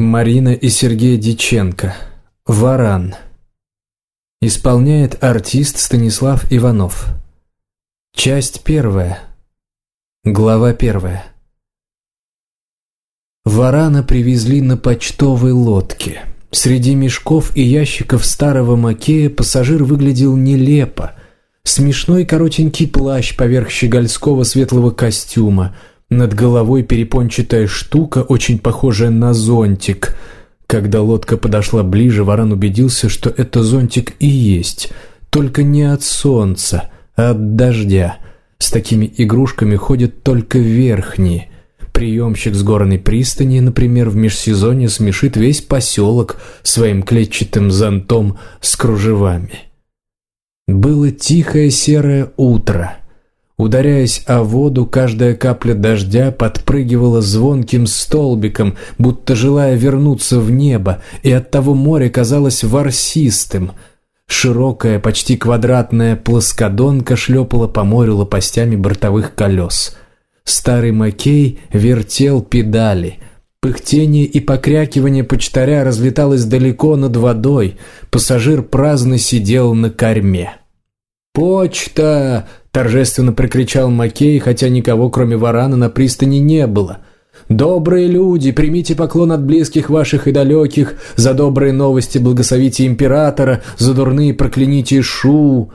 Марина и Сергей Дьяченко. «Варан». Исполняет артист Станислав Иванов. Часть первая. Глава первая. Варана привезли на почтовой лодке. Среди мешков и ящиков старого Макея пассажир выглядел нелепо. Смешной коротенький плащ поверх щегольского светлого костюма. Над головой перепончатая штука, очень похожая на зонтик. Когда лодка подошла ближе, Варан убедился, что это зонтик и есть, только не от солнца, а от дождя. С такими игрушками ходят только верхние. Приемщик с горной пристани, например, в межсезонье смешит весь поселок своим клетчатым зонтом с кружевами. Было тихое серое утро. Ударяясь о воду, каждая капля дождя подпрыгивала звонким столбиком, будто желая вернуться в небо, и оттого море казалось ворсистым. Широкая, почти квадратная плоскодонка шлепала по морю лопастями бортовых колес. Старый Макей вертел педали. Пыхтение и покрякивание почтаря разлеталось далеко над водой. Пассажир праздно сидел на корме. «Почта!» – торжественно прокричал Макей, хотя никого, кроме Варана, на пристани не было. «Добрые люди, примите поклон от близких ваших и далеких, за добрые новости благословите императора, за дурные прокляните Шу!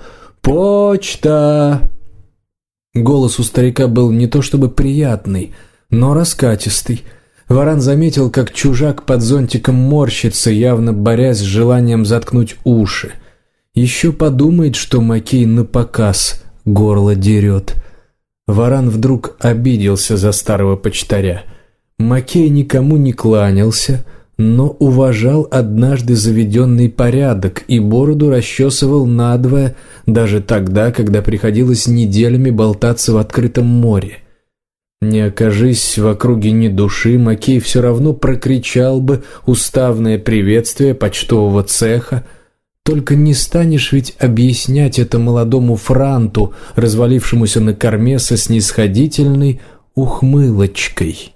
Почта!» Голос у старика был не то чтобы приятный, но раскатистый. Варан заметил, как чужак под зонтиком морщится, явно борясь с желанием заткнуть уши. Еще подумает, что Макей напоказ горло дерет. Варан вдруг обиделся за старого почтаря. Макей никому не кланялся, но уважал однажды заведенный порядок и бороду расчесывал надвое, даже тогда, когда приходилось неделями болтаться в открытом море. Не окажись в округе ни души, Макей все равно прокричал бы уставное приветствие почтового цеха. Только не станешь ведь объяснять это молодому франту, развалившемуся на корме со снисходительной ухмылочкой.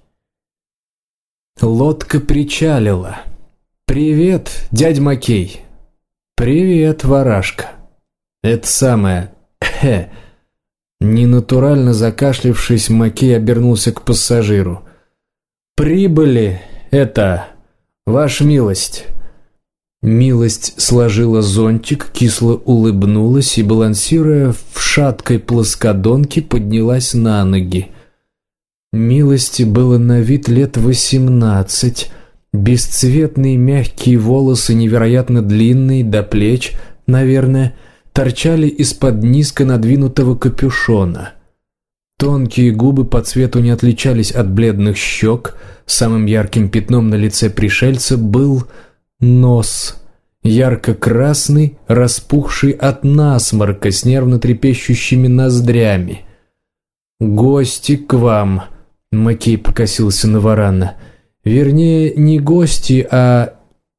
Лодка причалила. «Привет, дядь Макей». «Привет, Варашка». «Это самое... Ненатурально закашлявшись, Макей обернулся к пассажиру. «Прибыли, ваша милость». Милость сложила зонтик, кисло улыбнулась и, балансируя в шаткой плоскодонке, поднялась на ноги. Милости было на вид лет 18, бесцветные мягкие волосы, невероятно длинные, до плеч, наверное, торчали из-под низко надвинутого капюшона. Тонкие губы по цвету не отличались от бледных щек, самым ярким пятном на лице пришельца был нос, ярко-красный, распухший от насморка, с нервно трепещущими ноздрями. «Гости к вам», — Макей покосился на Варана. «Вернее, не гости, а...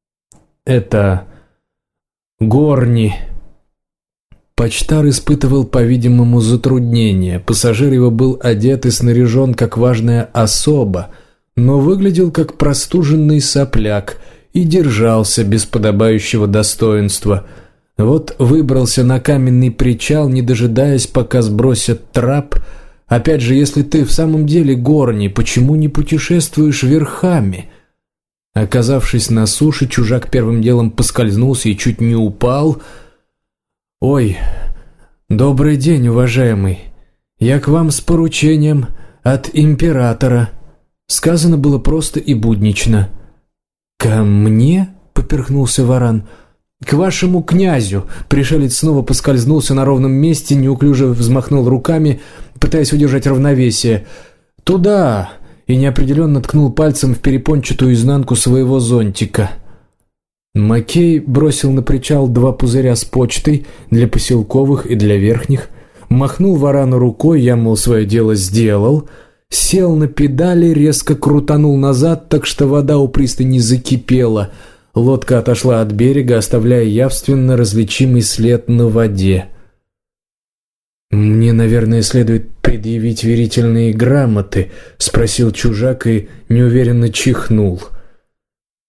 горни». Почтар испытывал, по-видимому, затруднение. Пассажир его был одет и снаряжен как важная особа, но выглядел как простуженный сопляк и держался без подобающего достоинства. Вот выбрался на каменный причал, не дожидаясь, пока сбросят трап. Опять же, если ты в самом деле горний, почему не путешествуешь верхами? Оказавшись на суше, чужак первым делом поскользнулся и чуть не упал. «Ой, добрый день, уважаемый. Я к вам с поручением от императора». Сказано было просто и буднично. «Ко мне?» — поперхнулся Варан. «К вашему князю!» Пришелец снова поскользнулся на ровном месте, неуклюже взмахнул руками, пытаясь удержать равновесие. «Туда!» и неопределенно ткнул пальцем в перепончатую изнанку своего зонтика. Макей бросил на причал 2 пузыря с почтой для поселковых и для верхних, махнул Варану рукой, я, мол, свое дело сделал, сел на педали, резко крутанул назад, так что вода у пристани закипела. Лодка отошла от берега, оставляя явственно различимый след на воде. «Мне, наверное, следует предъявить верительные грамоты?» — спросил чужак и неуверенно чихнул.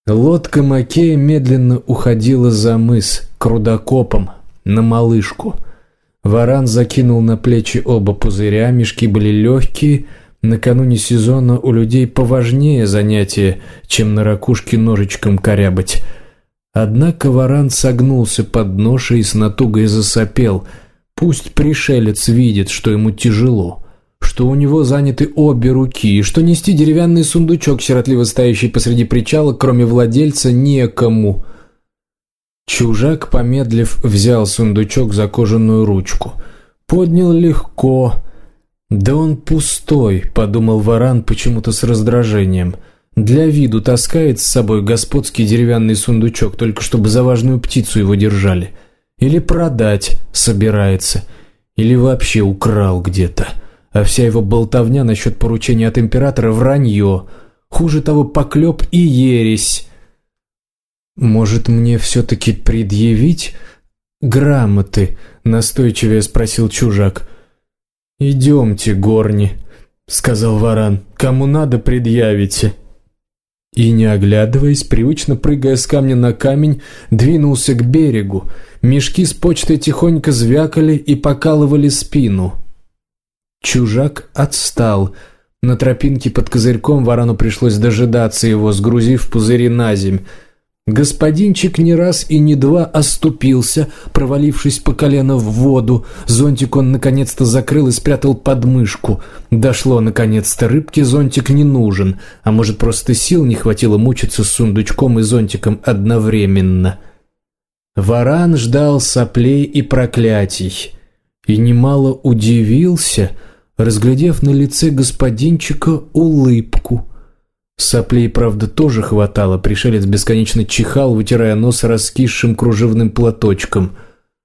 Лодка Макея медленно уходила за мыс, к рудокопам, на Малышку. Варан закинул на плечи оба пузыря, мешки были легкие. Накануне сезона у людей поважнее занятие, чем на ракушке ножичком корябать. Однако Варан согнулся под ношей и с натугой засопел. Пусть пришелец видит, что ему тяжело, что у него заняты обе руки, и что нести деревянный сундучок, сиротливо стоящий посреди причала, кроме владельца, некому. Чужак, помедлив, взял сундучок за кожаную ручку. Поднял легко. «Да он пустой», — подумал Варан почему-то с раздражением. «Для виду таскает с собой господский деревянный сундучок, только чтобы за важную птицу его держали. Или продать собирается, или вообще украл где-то. А вся его болтовня насчет поручения от императора — вранье. Хуже того, поклеп и ересь». «Может, мне все-таки предъявить грамоты?» — настойчивее спросил чужак. «Идемте, горни», — сказал Варан. «Кому надо, предъявите». И, не оглядываясь, привычно прыгая с камня на камень, двинулся к берегу. Мешки с почтой тихонько звякали и покалывали спину. Чужак отстал. На тропинке под козырьком Варану пришлось дожидаться его, сгрузив пузыри на земь. Господинчик не раз и не два оступился, провалившись по колено в воду. Зонтик он наконец-то закрыл и спрятал под мышку. Дошло наконец-то, рыбке зонтик не нужен, а может, просто сил не хватило мучиться с сундучком и зонтиком одновременно. Варан ждал соплей и проклятий и немало удивился, разглядев на лице господинчика улыбку. Соплей, правда, тоже хватало. Пришелец бесконечно чихал, вытирая нос раскисшим кружевным платочком.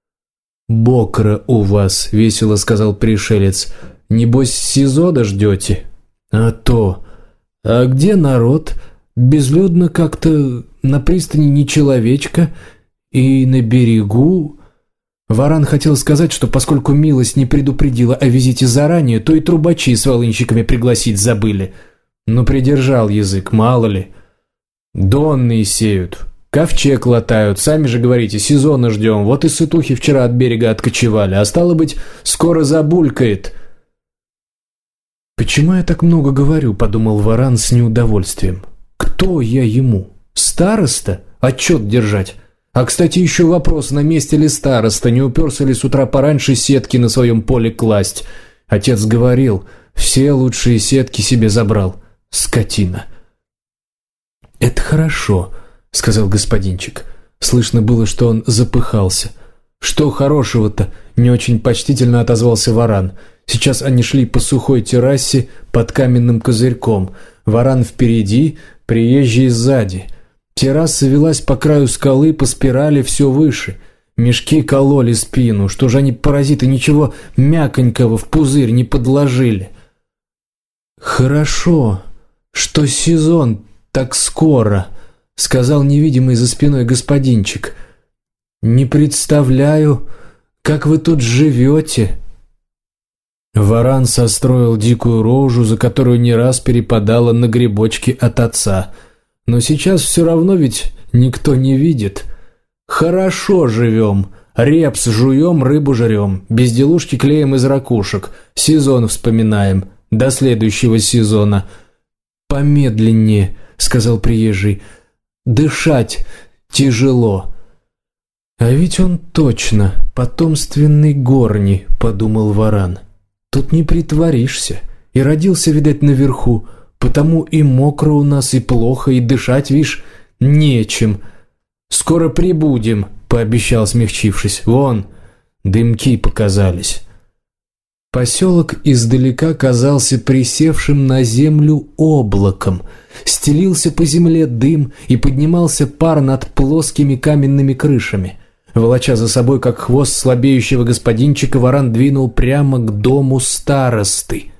«Бокра у вас», — весело сказал пришелец. «Небось, СИЗО ждете?» «А то. А где народ? Безлюдно как-то, на пристани ни человечка, и на берегу...» Варан хотел сказать, что поскольку милость не предупредила о визите заранее, то и трубачи с волынщиками пригласить забыли. Но придержал язык, мало ли. Донные сеют, ковчег латают, сами же говорите, сезона ждем. Вот и сытухи вчера от берега откочевали, а стало быть, скоро забулькает. «Почему я так много говорю?» — подумал Варан с неудовольствием. «Кто я ему? Староста? Отчет держать? А, кстати, еще вопрос, на месте ли староста, не уперся ли с утра пораньше сетки на своем поле класть? Отец говорил, все лучшие сетки себе забрал. Скотина». «Это хорошо», — сказал господинчик. Слышно было, что он запыхался. «Что хорошего-то?» — не очень почтительно отозвался Варан. Сейчас они шли по сухой террасе под каменным козырьком. Варан впереди, приезжий сзади. Терраса велась по краю скалы, по спирали все выше. Мешки кололи спину. Что же они, паразиты, ничего мяконького в пузырь не подложили? «Хорошо, что сезон так скоро», — сказал невидимый за спиной господинчик. «Не представляю, как вы тут живете». Варан состроил дикую рожу, за которую не раз перепадало на грибочки от отца. Но сейчас все равно ведь никто не видит. «Хорошо живем. Репс жуем, рыбу жрем. Безделушки клеим из ракушек. Сезон вспоминаем. До следующего сезона». «Помедленнее», — сказал приезжий. «Дышать тяжело». «А ведь он точно потомственный горни», — подумал Варан. «Тут не притворишься. И родился, видать, наверху. Потому и мокро у нас, и плохо, и дышать, вишь, нечем. Скоро прибудем», — пообещал, смягчившись. «Вон, дымки показались». Поселок издалека казался присевшим на землю облаком. Стелился по земле дым, и поднимался пар над плоскими каменными крышами. Волоча за собой, как хвост слабеющего господинчика, Варан двинул прямо к дому старосты.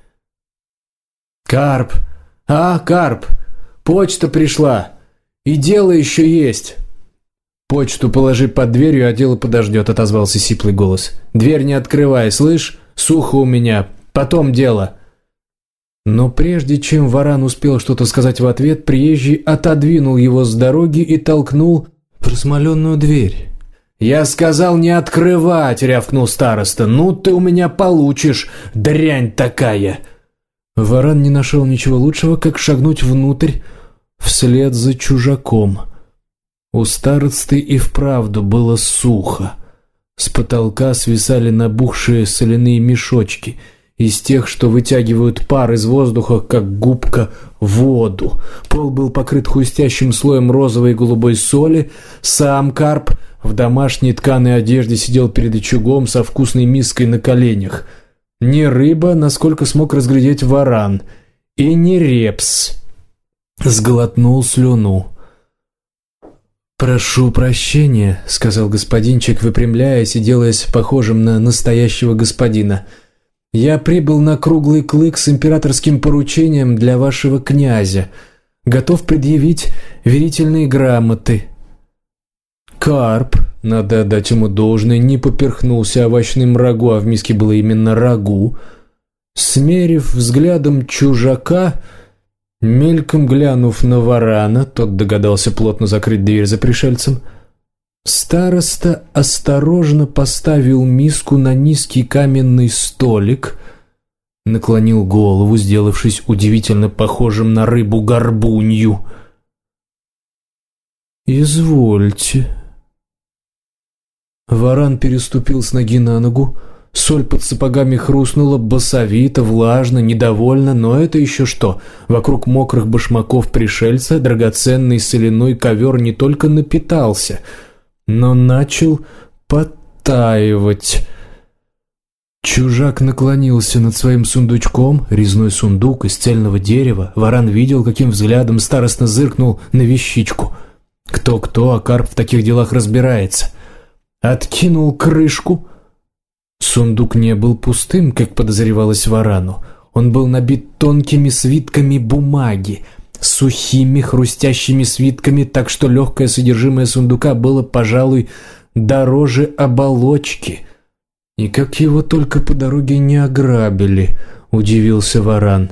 «Карп! А, Карп! Почта пришла! И дело еще есть!» «Почту положи под дверью, а дело подождет», — отозвался сиплый голос. «Дверь не открывай, слышь? Сухо у меня. Потом дело». Но прежде чем Варан успел что-то сказать в ответ, приезжий отодвинул его с дороги и толкнул просмоленную дверь. «Я сказал не открывать!» — рявкнул староста. «Ну ты у меня получишь, дрянь такая!» Варан не нашел ничего лучшего, как шагнуть внутрь вслед за чужаком. У старосты и вправду было сухо. С потолка свисали набухшие соляные мешочки, из тех, что вытягивают пар из воздуха, как губка воду. Пол был покрыт хрустящим слоем розовой и голубой соли. Сам карп в домашней тканой одежде сидел перед очагом со вкусной миской на коленях. Не рыба, насколько смог разглядеть Варан, и не репс. Сглотнул слюну. «Прошу прощения», — сказал господинчик, выпрямляясь и делаясь похожим на настоящего господина. «Я прибыл на Круглый Клык с императорским поручением для вашего князя. Готов предъявить верительные грамоты». Карп, надо отдать ему должное, не поперхнулся овощным рагу, а в миске было именно рагу. Смерив взглядом чужака, мельком глянув на Варана, тот догадался плотно закрыть дверь за пришельцем, староста осторожно поставил миску на низкий каменный столик, наклонил голову, сделавшись удивительно похожим на рыбу-горбунью. «Извольте». Варан переступил с ноги на ногу. Соль под сапогами хрустнула басовито, влажно, недовольно, но это еще что? Вокруг мокрых башмаков пришельца драгоценный соляной ковер не только напитался, но начал подтаивать. Чужак наклонился над своим сундучком, резной сундук из цельного дерева. Варан видел, каким взглядом старостно зыркнул на вещичку. Кто-кто, а карп в таких делах разбирается. Откинул крышку. Сундук не был пустым, как подозревалось Варану. Он был набит тонкими свитками бумаги, сухими хрустящими свитками, так что легкое содержимое сундука было, пожалуй, дороже оболочки. И как его только по дороге не ограбили, удивился Варан.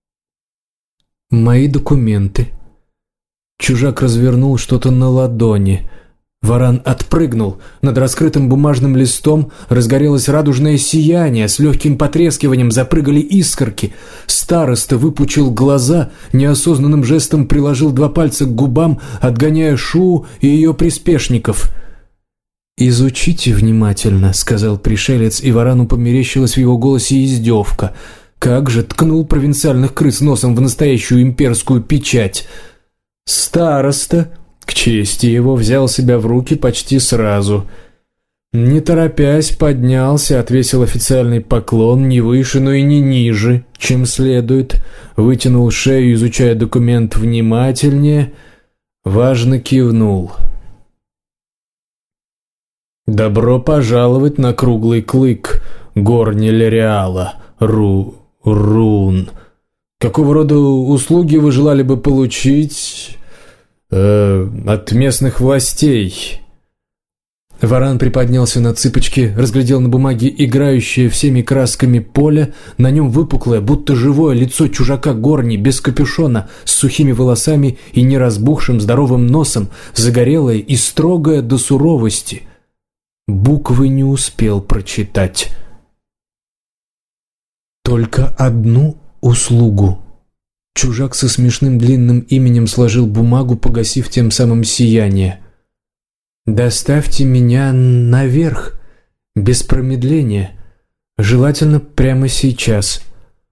«Мои документы». Чужак развернул что-то на ладони. Варан отпрыгнул. Над раскрытым бумажным листом разгорелось радужное сияние, с легким потрескиванием запрыгали искорки. Староста выпучил глаза, неосознанным жестом приложил 2 пальца к губам, отгоняя Шу и ее приспешников. «Изучите внимательно», — сказал пришелец, и Варану померещилась в его голосе издевка. Как же ткнул провинциальных крыс носом в настоящую имперскую печать. Староста, к чести его, взял себя в руки почти сразу. Не торопясь, поднялся, отвесил официальный поклон, не выше, но и не ниже, чем следует, вытянул шею, изучая документ внимательнее, важно кивнул. «Добро пожаловать на Круглый Клык, горни Лериала, Рун. Какого рода услуги вы желали бы получить от местных властей?» Варан приподнялся на цыпочки, разглядел на бумаге играющее всеми красками поле, на нем выпуклое, будто живое лицо чужака Горни, без капюшона, с сухими волосами и неразбухшим здоровым носом, загорелое и строгое до суровости. Буквы не успел прочитать. «Только одну услугу». Чужак со смешным длинным именем сложил бумагу, погасив тем самым сияние. «Доставьте меня наверх, без промедления, желательно прямо сейчас».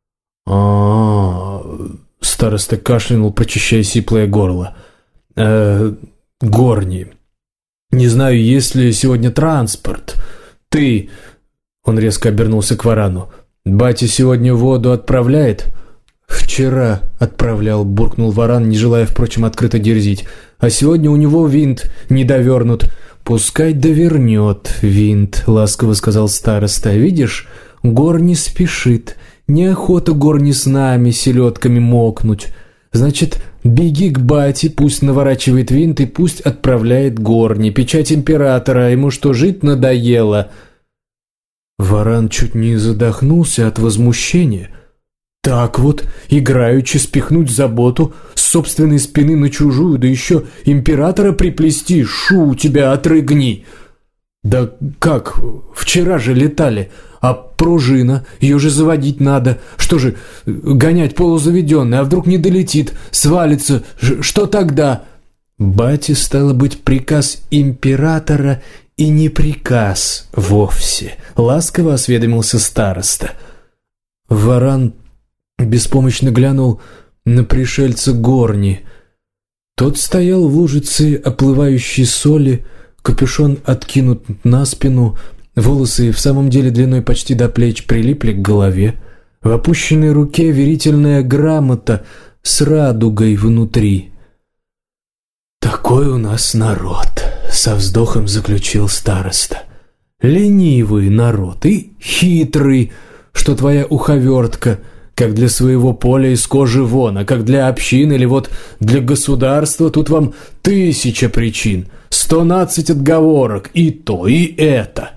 Староста кашлянул, прочищая сиплое горло. «Горни, не знаю, есть ли сегодня транспорт. Ты...» Он резко обернулся к Варану. «Батя сегодня воду отправляет?» «Вчера отправлял», — буркнул Варан, не желая, впрочем, открыто дерзить. «А сегодня у него винт не довернут». «Пускай довернет винт», — ласково сказал староста. «Видишь, Горни спешит. Неохота Горни с нами селедками мокнуть. Значит, беги к бате, пусть наворачивает винт и пусть отправляет Горни. Печать императора, ему что, жить надоело?» Варан чуть не задохнулся от возмущения. Так вот, играючи спихнуть заботу с собственной спины на чужую, да еще императора приплести, шу тебя отрыгни. Да как, вчера же летали, а пружина, ее же заводить надо. Что же, гонять полузаведенный, а вдруг не долетит, свалится, что тогда? Бате, стало быть, приказ императора и не приказ вовсе, ласково осведомился староста. Варан беспомощно глянул на пришельца Горни. Тот стоял в лужице оплывающей соли, капюшон откинут на спину, волосы, в самом деле длиной почти до плеч, прилипли к голове. В опущенной руке верительная грамота с радугой внутри. «Такой у нас народ», — со вздохом заключил староста. «Ленивый народ и хитрый, что твоя уховертка, как для своего поля из кожи вон, а как для общин или вот для государства, тут вам 1000 причин, 112 отговорок, и то, и это».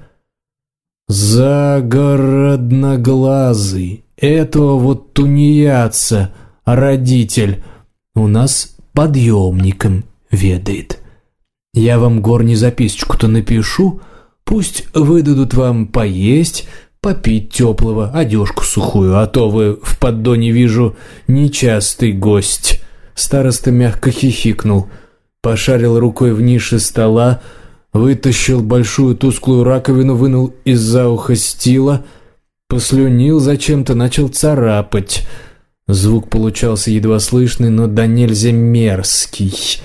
«Загородноглазый, этого вот тунеядца, родитель, у нас подъемником ведает. Я вам, Горни, записочку-то напишу, пусть выдадут вам поесть, попить теплого, одежку сухую, а то вы в поддоне, вижу, нечастый гость». Староста мягко хихикнул, пошарил рукой в нише стола, вытащил большую тусклую раковину, вынул из-за уха стила, послюнил зачем-то, начал царапать. Звук получался едва слышный, но до нельзя мерзкий.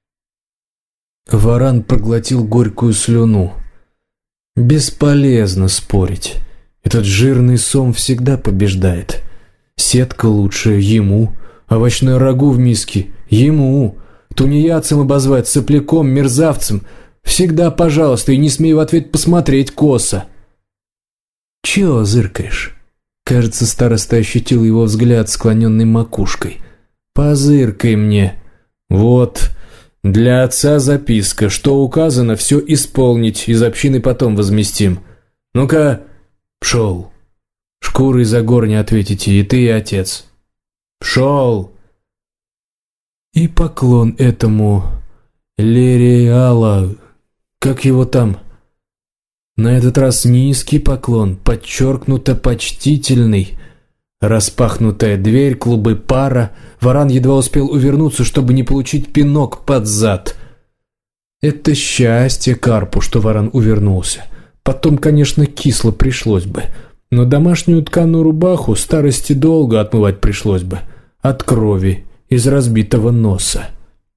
Варан проглотил горькую слюну. Бесполезно спорить. Этот жирный сом всегда побеждает. Сетка лучше ему, овощное рагу в миске ему, тунеядцем обозвать, сопляком, мерзавцем всегда пожалуйста, и не смей в ответ посмотреть косо. «Чего зыркаешь?» Кажется, староста ощутил его взгляд, склоненный макушкой. «Позыркай мне. Вот, для отца записка. Что указано, все исполнить, из общины потом возместим. Ну-ка, пшел. Шкурой за Горни ответите, и ты, и отец. Пшел!» И поклон этому Лериала, как его там? На этот раз низкий поклон, подчеркнуто почтительный. Распахнутая дверь, клубы пара. Варан едва успел увернуться, чтобы не получить пинок под зад. Это счастье Карпу, что Варан увернулся. Потом, конечно, кисло пришлось бы. Но домашнюю тканую рубаху старости долго отмывать пришлось бы. От крови, из разбитого носа.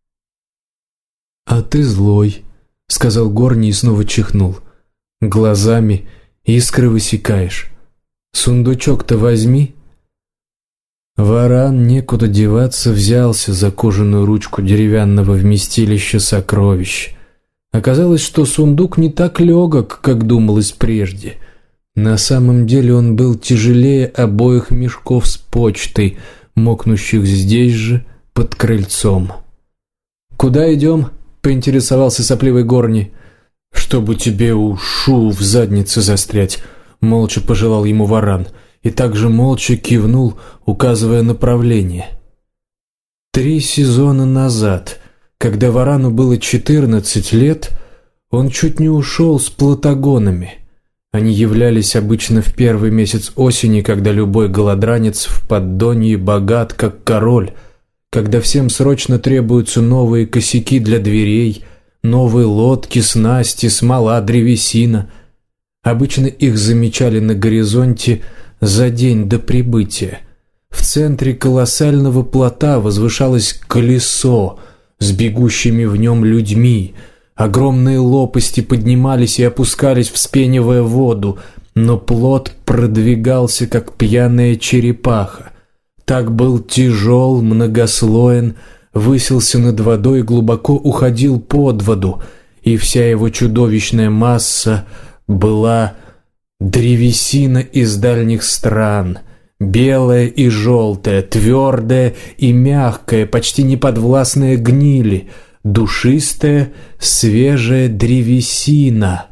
«А ты злой», — сказал Горни и снова чихнул. «Глазами искры высекаешь. Сундучок-то возьми». Варан, некуда деваться, взялся за кожаную ручку деревянного вместилища сокровищ. Оказалось, что сундук не так легок, как думалось прежде. На самом деле он был тяжелее обоих мешков с почтой, мокнущих здесь же, под крыльцом. «Куда идем?» — поинтересовался сопливый Горни. «Чтобы тебе ушу в заднице застрять», — молча пожелал ему Варан, и также молча кивнул, указывая направление. 3 сезона назад, когда Варану было 14 лет, он чуть не ушел с платагонами. Они являлись обычно в первый месяц осени, когда любой голодранец в поддонье богат, как король, когда всем срочно требуются новые косяки для дверей, новые лодки, снасти, смола, древесина. Обычно их замечали на горизонте за день до прибытия. В центре колоссального плота возвышалось колесо с бегущими в нем людьми. Огромные лопасти поднимались и опускались, вспенивая воду, но плот продвигался, как пьяная черепаха. Так был тяжел, многослоен, высился над водой и глубоко уходил под воду, и вся его чудовищная масса была древесина из дальних стран, белая и желтая, твердая и мягкая, почти неподвластная гнили, душистая, свежая древесина.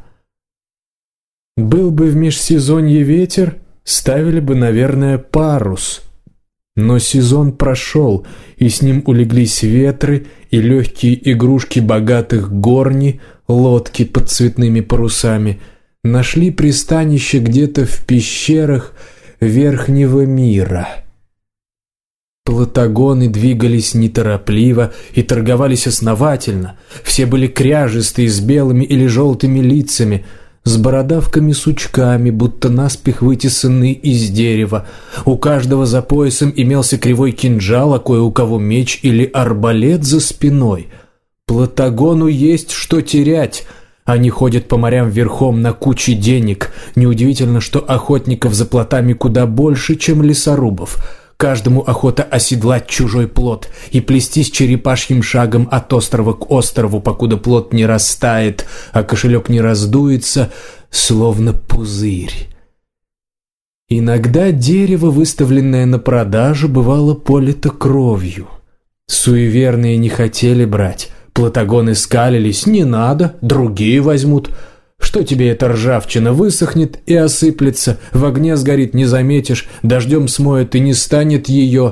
Был бы в межсезонье ветер, ставили бы, наверное, парус. Но сезон прошел, и с ним улеглись ветры и легкие игрушки богатых горни, лодки под цветными парусами, нашли пристанище где-то в пещерах Верхнего мира. Платагоны двигались неторопливо и торговались основательно. Все были кряжестые, с белыми или желтыми лицами, с бородавками-сучками, будто наспех вытесанные из дерева. У каждого за поясом имелся кривой кинжал, а кое у кого меч или арбалет за спиной. Платагону есть что терять. Они ходят по морям верхом на куче денег. Неудивительно, что охотников за плотами куда больше, чем лесорубов. Каждому охота оседлать чужой плот и плестись черепашьим шагом от острова к острову, покуда плот не растает, а кошелек не раздуется, словно пузырь. Иногда дерево, выставленное на продажу, бывало полито кровью. Суеверные не хотели брать. Платагоны скалились: «Не надо, другие возьмут. Что тебе эта ржавчина? Высохнет и осыплется, в огне сгорит, не заметишь, дождем смоет и не станет ее».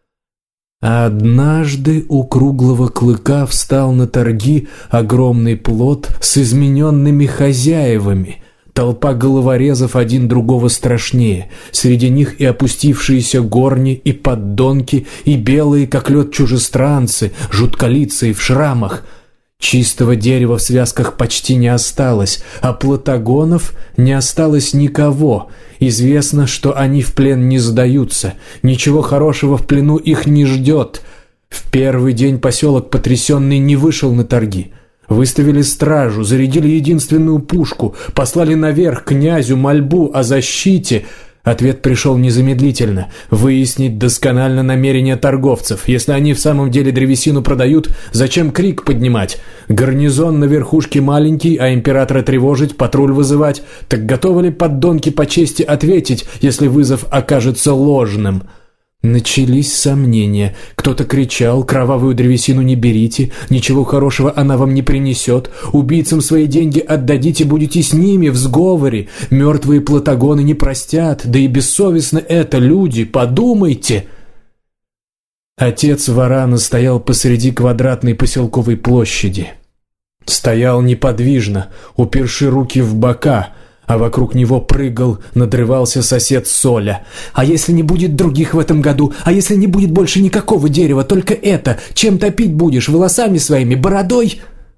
А однажды у круглого клыка встал на торги огромный плот с измененными хозяевами. Толпа головорезов один другого страшнее. Среди них и опустившиеся горни, и поддонки, и белые, как лед, чужестранцы, жутколицые в шрамах. Чистого дерева в связках почти не осталось, а платагонов не осталось никого. Известно, что они в плен не сдаются, ничего хорошего в плену их не ждет. В первый день поселок потрясенный не вышел на торги. Выставили стражу, зарядили единственную пушку, послали наверх князю мольбу о защите. Ответ пришел незамедлительно: выяснить досконально намерения торговцев. Если они в самом деле древесину продают, зачем крик поднимать? Гарнизон на верхушке маленький, а императора тревожить, патруль вызывать. Так готовы ли поддонки по чести ответить, если вызов окажется ложным? Начались сомнения. Кто-то кричал: «Кровавую древесину не берите, ничего хорошего она вам не принесет. Убийцам свои деньги отдадите, будете с ними в сговоре. Мертвые платагоны не простят, да и бессовестно это, люди, подумайте». Отец Варана стоял посреди квадратной поселковой площади. Стоял неподвижно, уперши руки в бока, а вокруг него прыгал, надрывался сосед Соля. «А если не будет других в этом году? А если не будет больше никакого дерева, только это? Чем топить будешь? Волосами своими? Бородой?»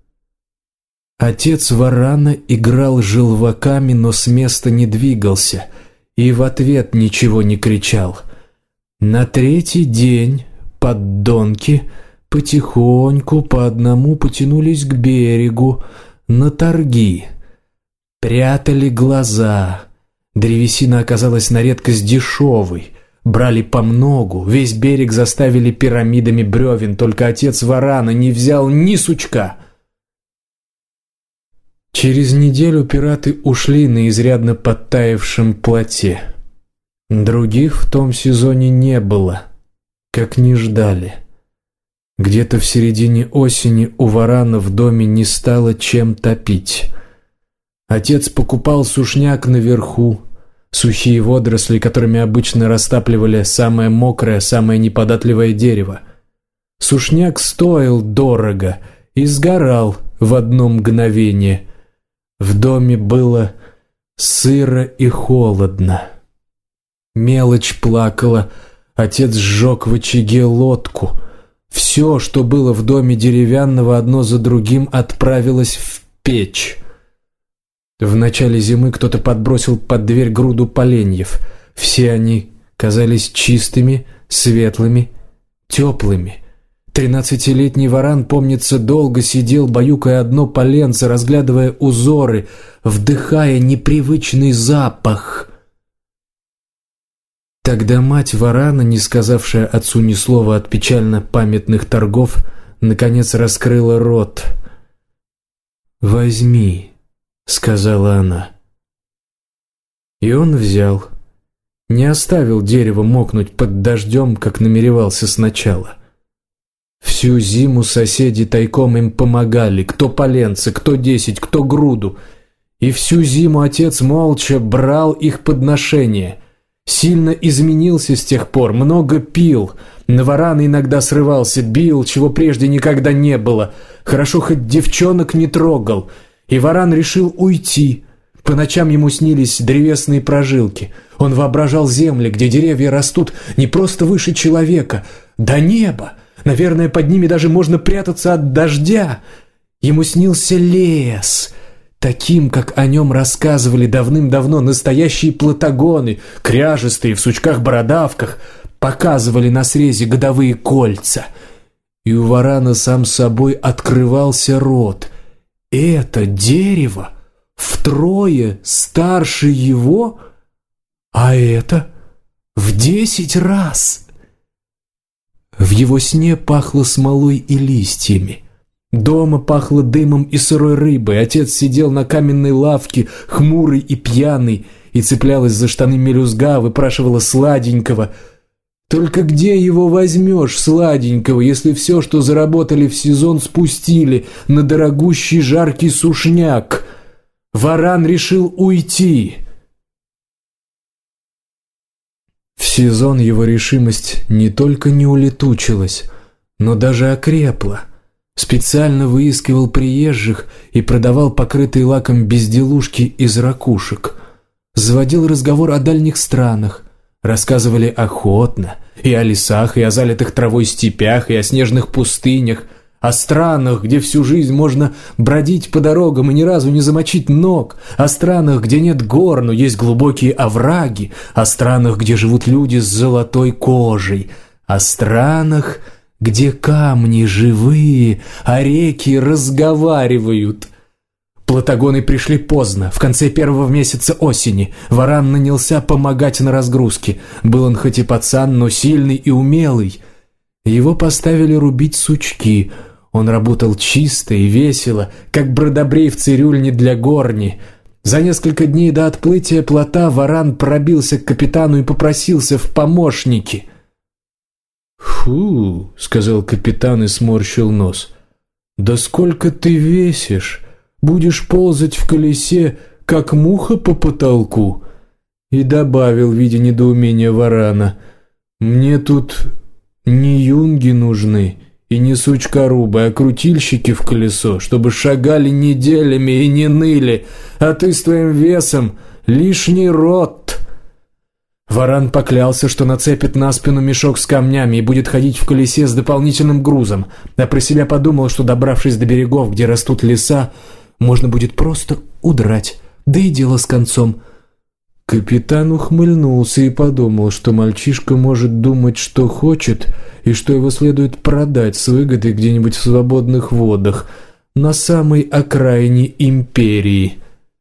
Отец Варана играл желваками, но с места не двигался и в ответ ничего не кричал. На третий день поддонки потихоньку по одному потянулись к берегу на торги. Прятали глаза. Древесина оказалась на редкость дешевой. Брали помногу. Весь берег заставили пирамидами бревен. Только отец Варана не взял ни сучка. Через неделю пираты ушли на изрядно подтаявшем плоте. Других в том сезоне не было, как не ждали. Где-то в середине осени у Варана в доме не стало чем топить. Отец покупал сушняк наверху, сухие водоросли, которыми обычно растапливали самое мокрое, самое неподатливое дерево. Сушняк стоил дорого и сгорал в одно мгновение. В доме было сыро и холодно. Мелочь плакала, отец сжег в очаге лодку. Все, что было в доме деревянного, одно за другим отправилось в печь. В начале зимы кто-то подбросил под дверь груду поленьев. Все они казались чистыми, светлыми, теплыми. 13-летний Варан, помнится, долго сидел, баюкая одно поленце, разглядывая узоры, вдыхая непривычный запах. Тогда мать Варана, не сказавшая отцу ни слова от печально памятных торгов, наконец раскрыла рот. «Возьми», — сказала она. И он взял. Не оставил дерево мокнуть под дождем, как намеревался сначала. Всю зиму соседи тайком им помогали, кто поленце, кто 10, кто груду. И всю зиму отец молча брал их подношения. Сильно изменился с тех пор, много пил. На варана иногда срывался, бил, чего прежде никогда не было. Хорошо, хоть девчонок не трогал. И варан решил уйти. По ночам ему снились древесные прожилки. Он воображал земли, где деревья растут не просто выше человека, до неба. Наверное, под ними даже можно прятаться от дождя. Ему снился лес, таким, как о нем рассказывали давным-давно настоящие платагоны, кряжестые, в сучках-бородавках, показывали на срезе годовые кольца. И у варана сам собой открывался рот. Это дерево втрое старше его, а это в 10 раз. В его сне пахло смолой и листьями. Дома пахло дымом и сырой рыбой. Отец сидел на каменной лавке, хмурый и пьяный, и цеплялась за штаны мелюзга, выпрашивала сладенького. Только где его возьмешь, сладенького, если все, что заработали в сезон, спустили на дорогущий жаркий сушняк? Варан решил уйти. В сезон его решимость не только не улетучилась, но даже окрепла. Специально выискивал приезжих и продавал покрытые лаком безделушки из ракушек. Заводил разговор о дальних странах. Рассказывали охотно и о лесах, и о залитых травой степях, и о снежных пустынях, о странах, где всю жизнь можно бродить по дорогам и ни разу не замочить ног, о странах, где нет гор, но есть глубокие овраги, о странах, где живут люди с золотой кожей, о странах, где камни живые, а реки разговаривают. Платагоны пришли поздно, в конце первого месяца осени. Варан нанялся помогать на разгрузке. Был он хоть и пацан, но сильный и умелый. Его поставили рубить сучки. Он работал чисто и весело, как бродобрей в цирюльне для горни. За несколько дней до отплытия плота Варан пробился к капитану и попросился в помощники. «Фу», — сказал капитан и сморщил нос. «Да сколько ты весишь? Будешь ползать в колесе, как муха по потолку?» И добавил, видя недоумение варана: «Мне тут не юнги нужны и не сучкорубы, а крутильщики в колесо, чтобы шагали неделями и не ныли, а ты с твоим весом лишний рот». Варан поклялся, что нацепит на спину мешок с камнями и будет ходить в колесе с дополнительным грузом, а про себя подумал, что, добравшись до берегов, где растут леса, можно будет просто удрать, да и дело с концом. Капитан ухмыльнулся и подумал, что мальчишка может думать, что хочет, и что его следует продать с выгодой где-нибудь в свободных водах, на самой окраине империи.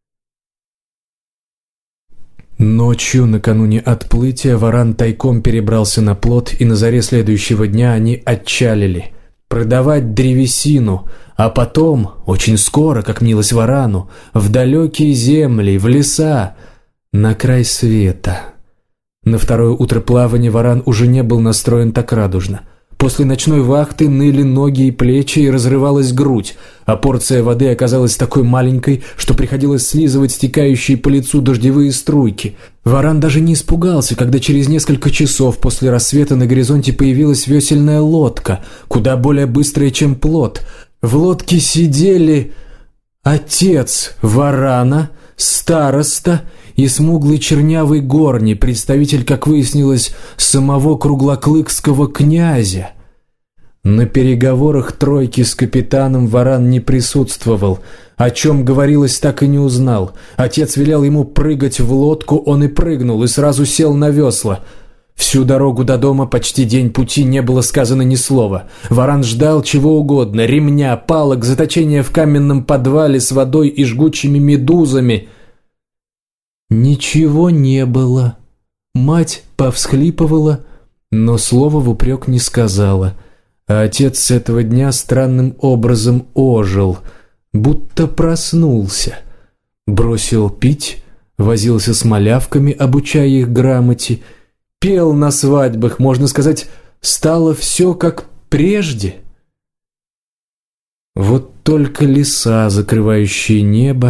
Ночью, накануне отплытия, Варан тайком перебрался на плот, и на заре следующего дня они отчалили. Продавать древесину, а потом, очень скоро, как мнилось Варану, в далекие земли, в леса, на край света. На второе утро плавания Варан уже не был настроен так радужно. После ночной вахты ныли ноги и плечи и разрывалась грудь, а порция воды оказалась такой маленькой, что приходилось слизывать стекающие по лицу дождевые струйки. Варан даже не испугался, когда через несколько часов после рассвета на горизонте появилась весельная лодка, куда более быстрая, чем плот. В лодке сидели отец Варана, староста и смуглый чернявый горни, представитель, как выяснилось, самого круглоклыкского князя. На переговорах тройки с капитаном Варан не присутствовал. О чем говорилось, так и не узнал. Отец велел ему прыгать в лодку, он и прыгнул, и сразу сел на весла. Всю дорогу до дома, почти день пути, не было сказано ни слова. Варан ждал чего угодно: ремня, палок, заточения в каменном подвале с водой и жгучими медузами. Ничего не было. Мать повсхлипывала, но слова в упрек не сказала. А отец с этого дня странным образом ожил, будто проснулся. Бросил пить, возился с малявками, обучая их грамоте, пел на свадьбах, можно сказать, стало все как прежде. Вот только леса, закрывающие небо,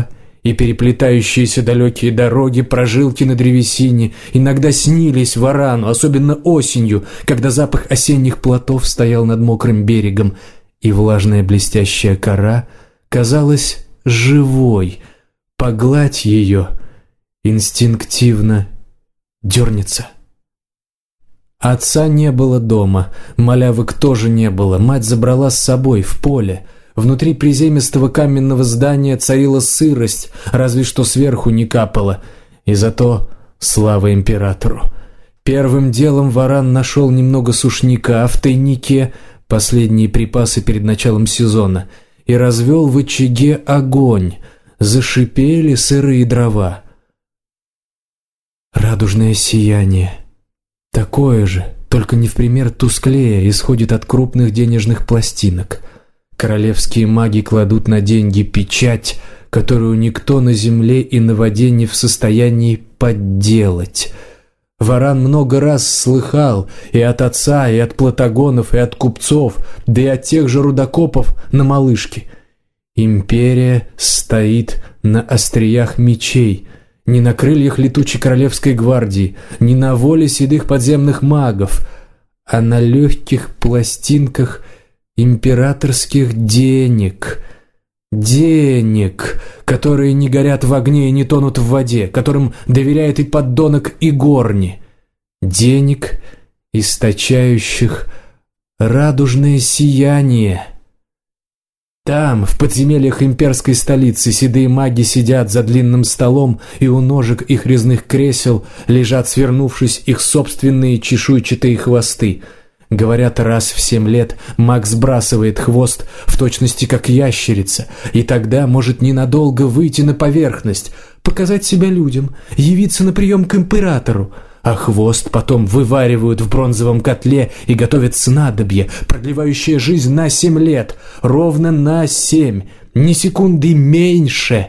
И переплетающиеся далекие дороги, прожилки на древесине иногда снились Варану, особенно осенью, когда запах осенних плотов стоял над мокрым берегом, и влажная блестящая кора казалась живой. Погладь ее, инстинктивно дернется. Отца не было дома, малявок тоже не было, мать забрала с собой в поле. Внутри приземистого каменного здания царила сырость, разве что сверху не капало, и зато слава императору. Первым делом Варан нашел немного сушняка в тайнике, последние припасы перед началом сезона, и развел в очаге огонь. Зашипели сырые дрова. Радужное сияние, такое же, только не в пример тусклее, исходит от крупных денежных пластинок. Королевские маги кладут на деньги печать, которую никто на земле и на воде не в состоянии подделать. Варан много раз слыхал и от отца, и от платагонов, и от купцов, да и от тех же рудокопов на Малышке. Империя стоит на остриях мечей, не на крыльях летучей королевской гвардии, не на воле седых подземных магов, а на легких пластинках императорских денег. Денег, которые не горят в огне и не тонут в воде, которым доверяет и поддонок, и горни. Денег, источающих радужное сияние. Там, в подземельях имперской столицы, седые маги сидят за длинным столом, и у ножек их резных кресел лежат, свернувшись, их собственные чешуйчатые хвосты. Говорят, раз в 7 лет маг сбрасывает хвост, в точности как ящерица, и тогда может ненадолго выйти на поверхность, показать себя людям, явиться на прием к императору. А хвост потом вываривают в бронзовом котле и готовят снадобье, продлевающее жизнь на 7 лет, ровно на 7, ни секунды меньше.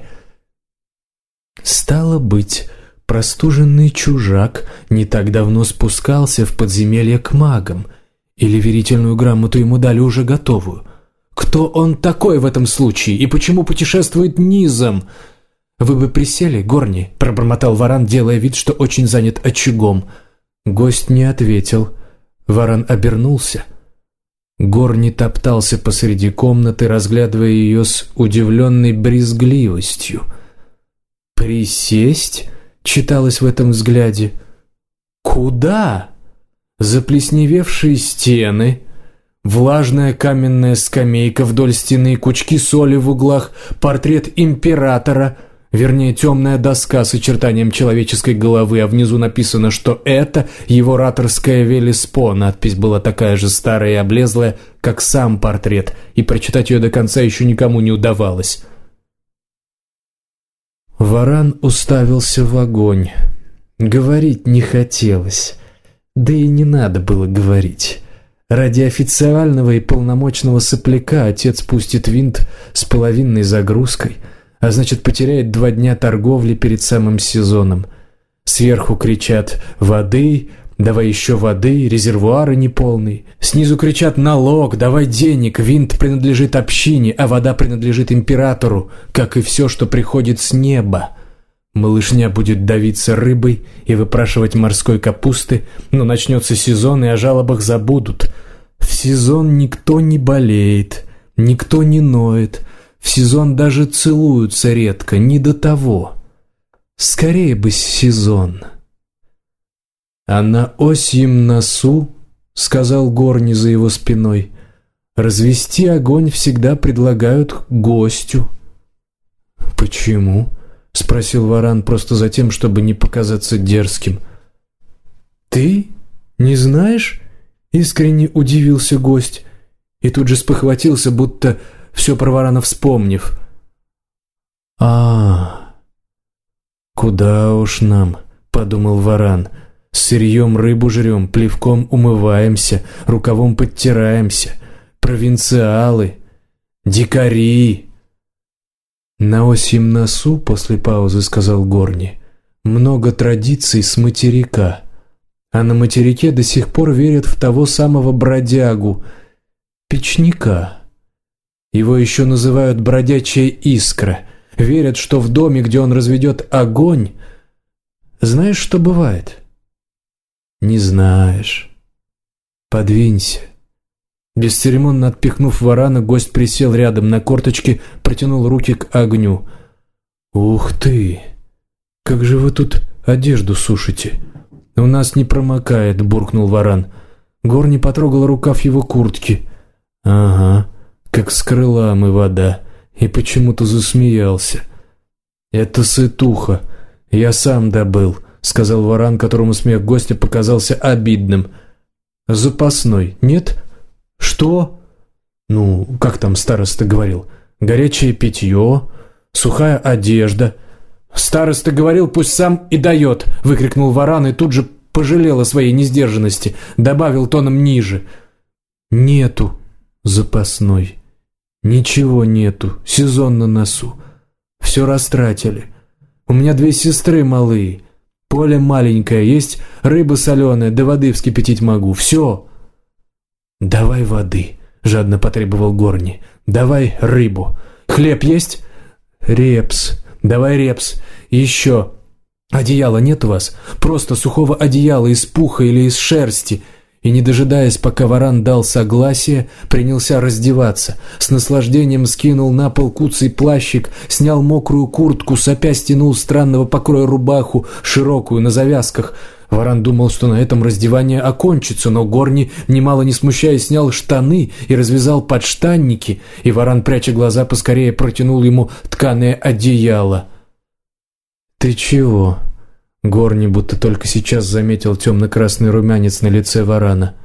Стало быть, простуженный чужак не так давно спускался в подземелье к магам, или верительную грамоту ему дали уже готовую. Кто он такой в этом случае и почему путешествует низом? «Вы бы присели, Горни», — пробормотал Варан, делая вид, что очень занят очагом. Гость не ответил. Варан обернулся. Горни топтался посреди комнаты, разглядывая ее с удивленной брезгливостью. «Присесть?» — читалось в этом взгляде. «Куда?» Заплесневевшие стены, влажная каменная скамейка вдоль стены, кучки соли в углах, портрет императора, вернее, темная доска с очертанием человеческой головы, а внизу написано, что это его раторская Велеспо. Надпись была такая же старая и облезлая, как сам портрет, и прочитать ее до конца еще никому не удавалось. Варан уставился в огонь. Говорить не хотелось. Да и не надо было говорить. Ради официального и полномочного сопляка отец пустит винт с половинной загрузкой, а значит, потеряет 2 дня торговли перед самым сезоном. Сверху кричат «воды», «давай еще воды», резервуары неполные. Снизу кричат «налог», «давай денег», винт принадлежит общине, а вода принадлежит императору, как и все, что приходит с неба. Малышня будет давиться рыбой и выпрашивать морской капусты, но начнется сезон, и о жалобах забудут. В сезон никто не болеет, никто не ноет, в сезон даже целуются редко, не до того. Скорее бы сезон. «А на осьем носу, — сказал Горни за его спиной, — развести огонь всегда предлагают гостю». «Почему?» — спросил Варан просто за тем, чтобы не показаться дерзким. «Ты не знаешь?» — искренне удивился гость и тут же спохватился, будто все про Варана вспомнив. Куда уж нам?» — подумал Варан. «Сырьем рыбу жрем, плевком умываемся, рукавом подтираемся. Провинциалы, дикари». «На осьем носу, — после паузы сказал Горни, — много традиций с материка, а на материке до сих пор верят в того самого бродягу, печника. Его еще называют бродячая искра, верят, что в доме, где он разведет огонь... Знаешь, что бывает? Не знаешь. Подвинься. Бесцеремонно отпихнув варана, гость присел рядом на корточки, протянул руки к огню. «Ух ты! Как же вы тут одежду сушите?» «У нас не промокает», — буркнул варан. Горни потрогал рукав его куртки. «Ага, как с крылом и вода». И почему-то засмеялся. «Это сытуха. Я сам добыл», — сказал варан, которому смех гостя показался обидным. «Запасной, нет?» «Что?» «Ну, как там староста говорил? Горячее питье, сухая одежда». «Староста говорил, пусть сам и дает», — выкрикнул варан и тут же пожалел о своей несдержанности, добавил тоном ниже. «Нету запасной. Ничего нету, сезон на носу. Все растратили. У меня 2 сестры малые, поле маленькое, есть рыба соленая, да воды вскипятить могу. Все». «Давай воды», — жадно потребовал Горни. «Давай рыбу. Хлеб есть?» «Репс. Давай репс. Еще. Одеяла нет у вас? Просто сухого одеяла из пуха или из шерсти». И, не дожидаясь, пока варан дал согласие, принялся раздеваться. С наслаждением скинул на пол куцый плащик, снял мокрую куртку, сопя стянул странного покроя рубаху, широкую, на завязках. Варан думал, что на этом раздевание окончится, но Горни, немало не смущаясь, снял штаны и развязал подштанники, и варан, пряча глаза, поскорее протянул ему тканое одеяло. «Ты чего?» Горни будто только сейчас заметил темно-красный румянец на лице варана.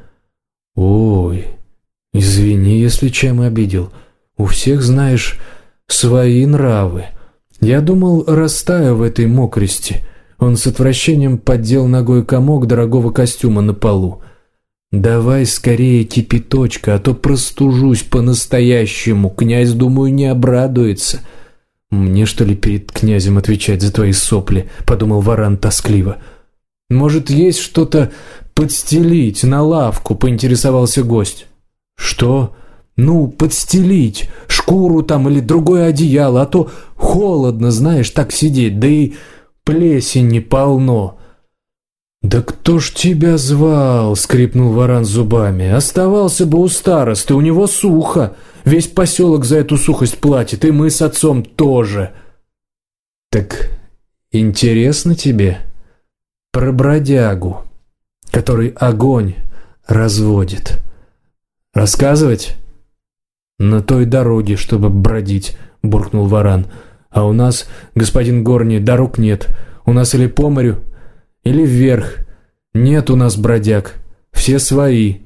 «Ой, извини, если чем обидел. У всех, знаешь, свои нравы. Я думал, растаю в этой мокрости». Он с отвращением поддел ногой комок дорогого костюма на полу. «Давай скорее кипяточка, а то простужусь по-настоящему. Князь, думаю, не обрадуется». «Мне, что ли, перед князем отвечать за твои сопли?» — подумал варан тоскливо. «Может, есть что-то подстелить на лавку?» — поинтересовался гость. «Что?» «Ну, подстелить. Шкуру там или другое одеяло, а то холодно, знаешь, так сидеть, да и плесени полно». «Да кто ж тебя звал?» — скрипнул варан зубами. «Оставался бы у старосты, у него сухо. Весь поселок за эту сухость платит, и мы с отцом тоже». «Так интересно тебе про бродягу, который огонь разводит? Рассказывать?» «На той дороге, чтобы бродить», — буркнул варан. «А у нас, господин Горни, дорог нет. У нас или по морю, или вверх. Нет у нас бродяг, все свои».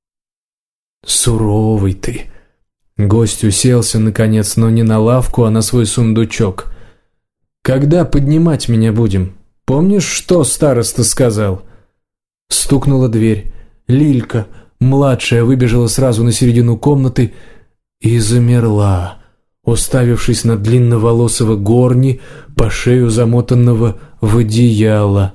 «Суровый ты». Гость уселся, наконец, но не на лавку, а на свой сундучок. «Когда поднимать меня будем? Помнишь, что староста сказал?» Стукнула дверь. Лилька, младшая, выбежала сразу на середину комнаты и замерла, уставившись на длинноволосого Горни, по шею замотанного в одеяло.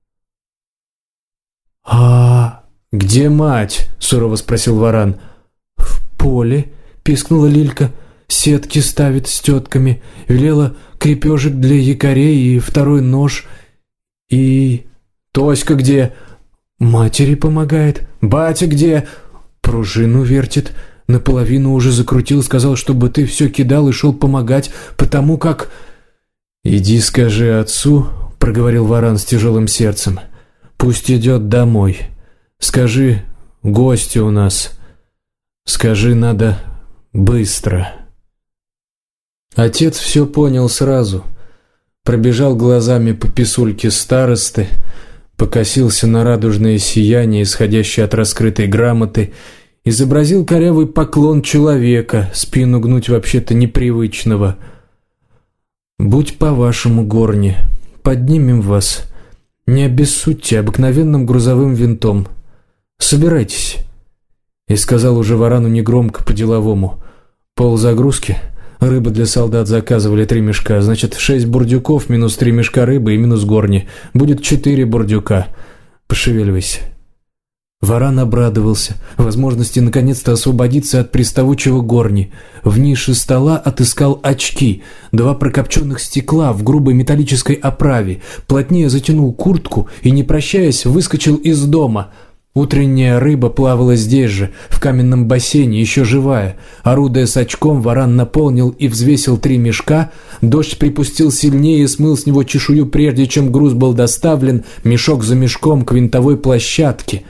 «А где мать?» — сурово спросил варан. «В поле», — пискнула Лилька. «Сетки ставит с тетками. Велела крепежек для якорей и второй нож. И... Тоська где?» «Матери помогает». «Батя где?» «Пружину вертит. Наполовину уже закрутил. Сказал, чтобы ты все кидал и шел помогать, потому как...» «Иди скажи отцу», — проговорил варан с тяжелым сердцем. «Пусть идет домой. Скажи, гости у нас. Скажи, надо быстро». Отец все понял сразу. Пробежал глазами по писульке старосты, покосился на радужное сияние, исходящее от раскрытой грамоты, изобразил корявый поклон человека, спину гнуть вообще-то непривычного. «Будь по-вашему, Горни, поднимем вас. Не обессудьте, обыкновенным грузовым винтом. Собирайтесь». И сказал уже варану негромко по-деловому. «Ползагрузки. Рыбы для солдат заказывали 3 мешка. Значит, 6 бурдюков минус 3 мешка рыбы и минус Горни. Будет 4 бурдюка. Пошевеливайся». Варан обрадовался возможности наконец-то освободиться от приставучего Горни. В нише стола отыскал очки, 2 прокопченных стекла в грубой металлической оправе, плотнее затянул куртку и, не прощаясь, выскочил из дома. Утренняя рыба плавала здесь же, в каменном бассейне, еще живая. Орудуя с очком, Варан наполнил и взвесил 3 мешка. Дождь припустил сильнее и смыл с него чешую, прежде чем груз был доставлен, мешок за мешком, к винтовой площадке.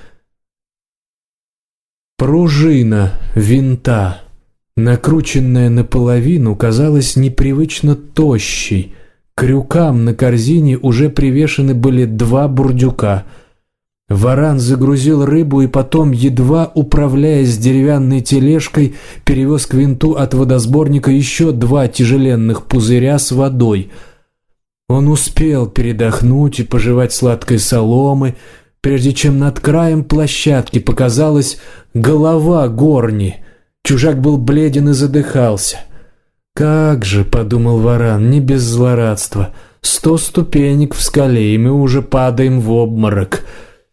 Пружина винта, накрученная наполовину, казалась непривычно тощей. К крюкам на корзине уже привешены были 2 бурдюка. Варан загрузил рыбу и потом, едва управляясь деревянной тележкой, перевез к винту от водосборника еще 2 тяжеленных пузыря с водой. Он успел передохнуть и пожевать сладкой соломы, прежде чем над краем площадки показалась голова Горни. Чужак был бледен и задыхался. «Как же», — подумал Варан, — «не без злорадства. 100 ступенек в скале, и мы уже падаем в обморок».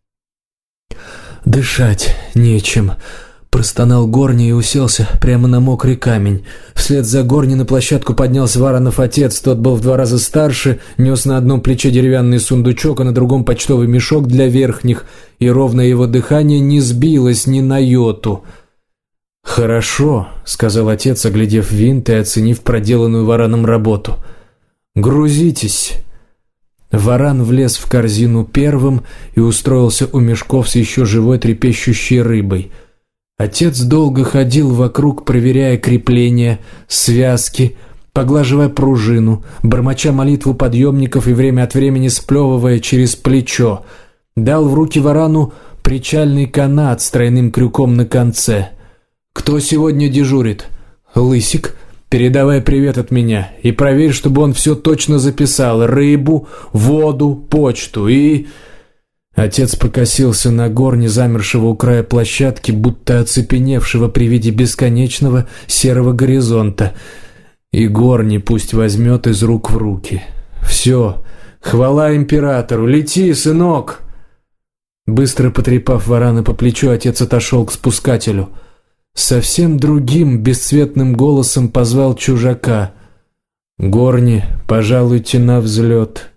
«Дышать нечем», — простонал Горни и уселся прямо на мокрый камень. Вслед за Горни на площадку поднялся Варанов отец. Тот был в 2 раза старше, нес на одном плече деревянный сундучок, а на другом почтовый мешок для верхних, и ровное его дыхание не сбилось ни на йоту. «Хорошо», — сказал отец, оглядев винт и оценив проделанную Вараном работу. «Грузитесь». Варан влез в корзину первым и устроился у мешков с еще живой трепещущей рыбой. Отец долго ходил вокруг, проверяя крепления, связки, поглаживая пружину, бормоча молитву подъемников и время от времени сплевывая через плечо. Дал в руки Варану причальный канат с тройным крюком на конце. «Кто сегодня дежурит?» «Лысик. Передавай привет от меня и проверь, чтобы он все точно записал: рыбу, воду, почту и...» Отец покосился на Горни, замершего у края площадки, будто оцепеневшего при виде бесконечного серого горизонта. «И Горни пусть возьмет из рук в руки. Все, хвала императору, лети, сынок!» Быстро потрепав Варана по плечу, отец отошел к спускателю. Совсем другим, бесцветным голосом позвал чужака. «Горни, пожалуйте на взлет».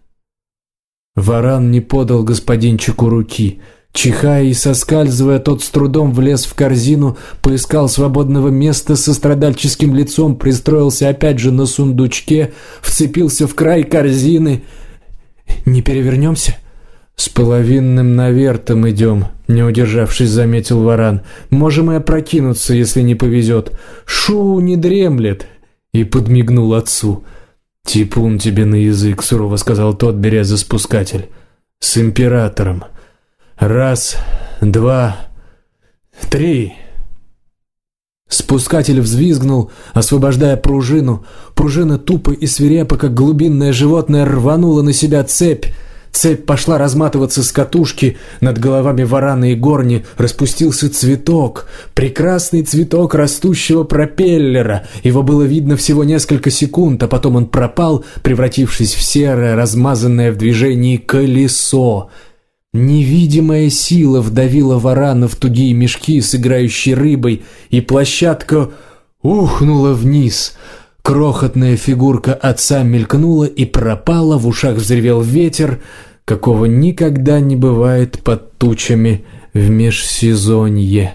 Варан не подал господинчику руки. Чихая и соскальзывая, тот с трудом влез в корзину, поискал свободного места, со страдальческим лицом пристроился опять же на сундучке, вцепился в край корзины. «Не перевернемся?» «С половинным навертом идем», — не удержавшись, заметил Варан. «Можем и опрокинуться, если не повезет. Шу не дремлет!» И подмигнул отцу. «Типун тебе на язык», — сурово сказал тот, беря за спускатель. «С императором. 1, 2, 3». Спускатель взвизгнул, освобождая пружину. Пружина тупо и свирепо, как глубинное животное, рванула на себя цепь. Цепь пошла разматываться с катушки. Над головами Варана и Горни распустился цветок. Прекрасный цветок растущего пропеллера. Его было видно всего несколько секунд, а потом он пропал, превратившись в серое, размазанное в движении колесо. Невидимая сила вдавила Варана в тугие мешки с играющей рыбой, и площадка ухнула вниз. Крохотная фигурка отца мелькнула и пропала, в ушах взревел ветер, какого никогда не бывает под тучами в межсезонье.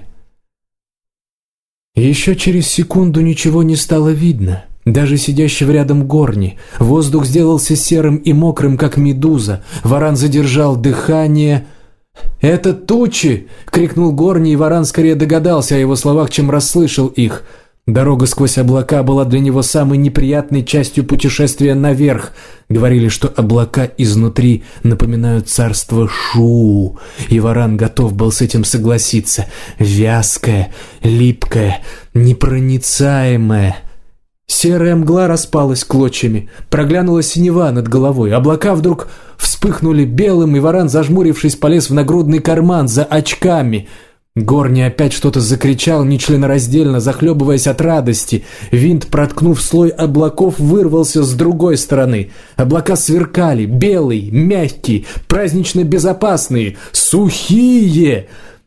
Еще через секунду ничего не стало видно, даже сидящего рядом Горни. Воздух сделался серым и мокрым, как медуза. Варан задержал дыхание. «Это тучи!» — крикнул Горни, и Варан скорее догадался о его словах, чем расслышал их. Дорога сквозь облака была для него самой неприятной частью путешествия наверх. Говорили, что облака изнутри напоминают царство Шу, и Варан готов был с этим согласиться. Вязкое, липкое, непроницаемое. Серая мгла распалась клочьями, проглянула синева над головой. Облака вдруг вспыхнули белым, и Варан, зажмурившись, полез в нагрудный карман за очками. Горни опять что-то закричал, нечленораздельно, захлебываясь от радости. Винт, проткнув слой облаков, вырвался с другой стороны. Облака сверкали, белые, мягкие, празднично безопасные, сухие.